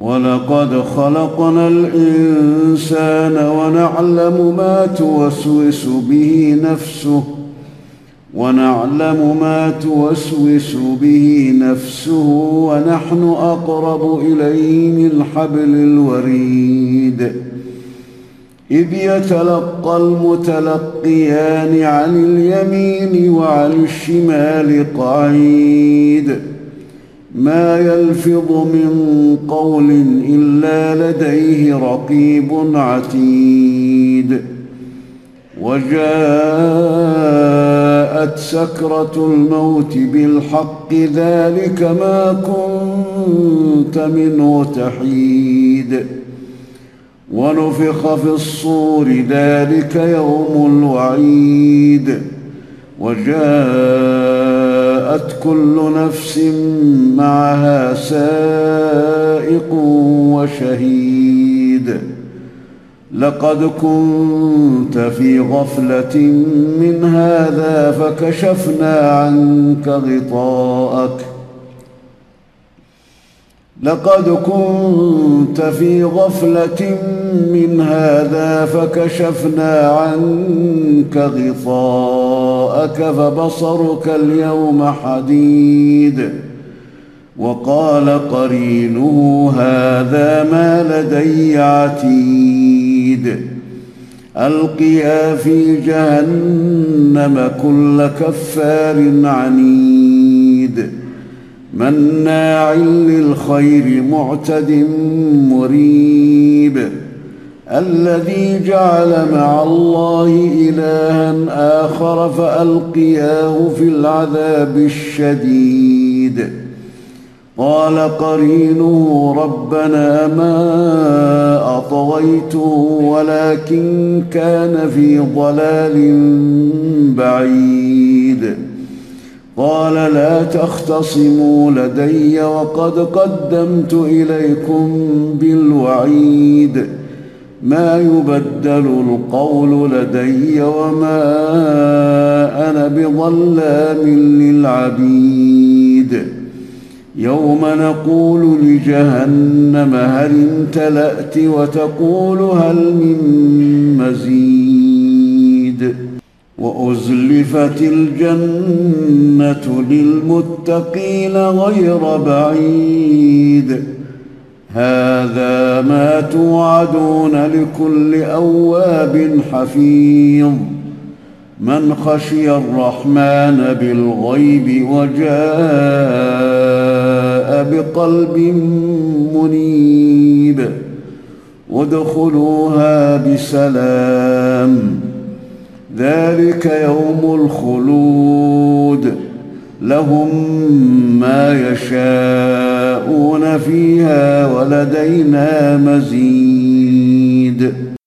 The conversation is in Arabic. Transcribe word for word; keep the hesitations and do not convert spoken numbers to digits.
ولقد خلقنا الإنسان ونعلم ما توسوس به نفسه ونعلم ما توسوس به نفسه ونحن أقرب إليه من حبل الوريد إذ يتلقى المتلقيان عن اليمين وعن الشمال قعيد ما يلفظ من قول إلا لديه رقيب عتيد وجاءت سكرة الموت بالحق ذلك ما كنت منه تحيد ونفخ في الصور ذلك يوم الوعيد وجاءت كل نفس معها سائق وشهيد لقد كنت في غفلة من هذا فكشفنا عنك غطاءك لقد كنت في غفلة من هذا فكشفنا عنك غطاءك فبصرك اليوم حديد وقال قرينه هذا ما لدي عتيد ألقيا في جهنم كل كفار عنيد مناع للخير معتد مريب الذي جعل مع الله إلها آخر فألقياه في العذاب الشديد قال قرينه ربنا ما أطغيته ولكن كان في ضلال بعيد قال لا تختصموا لدي وقد قدمت إليكم بالوعيد ما يبدل القول لدي وما أنا بظلام للعبيد يوم نقول لجهنم هل امتلأت وتقول هل من مزيد وأزلفت الجنة للمتقين غير بعيد هذا ما توعدون لكل أواب حفيظ من خشي الرحمن بالغيب وجاء بقلب منيب ادخلوها بسلام ذلك يوم الخلود لهم ما يشاءون فيها ولدينا مزيد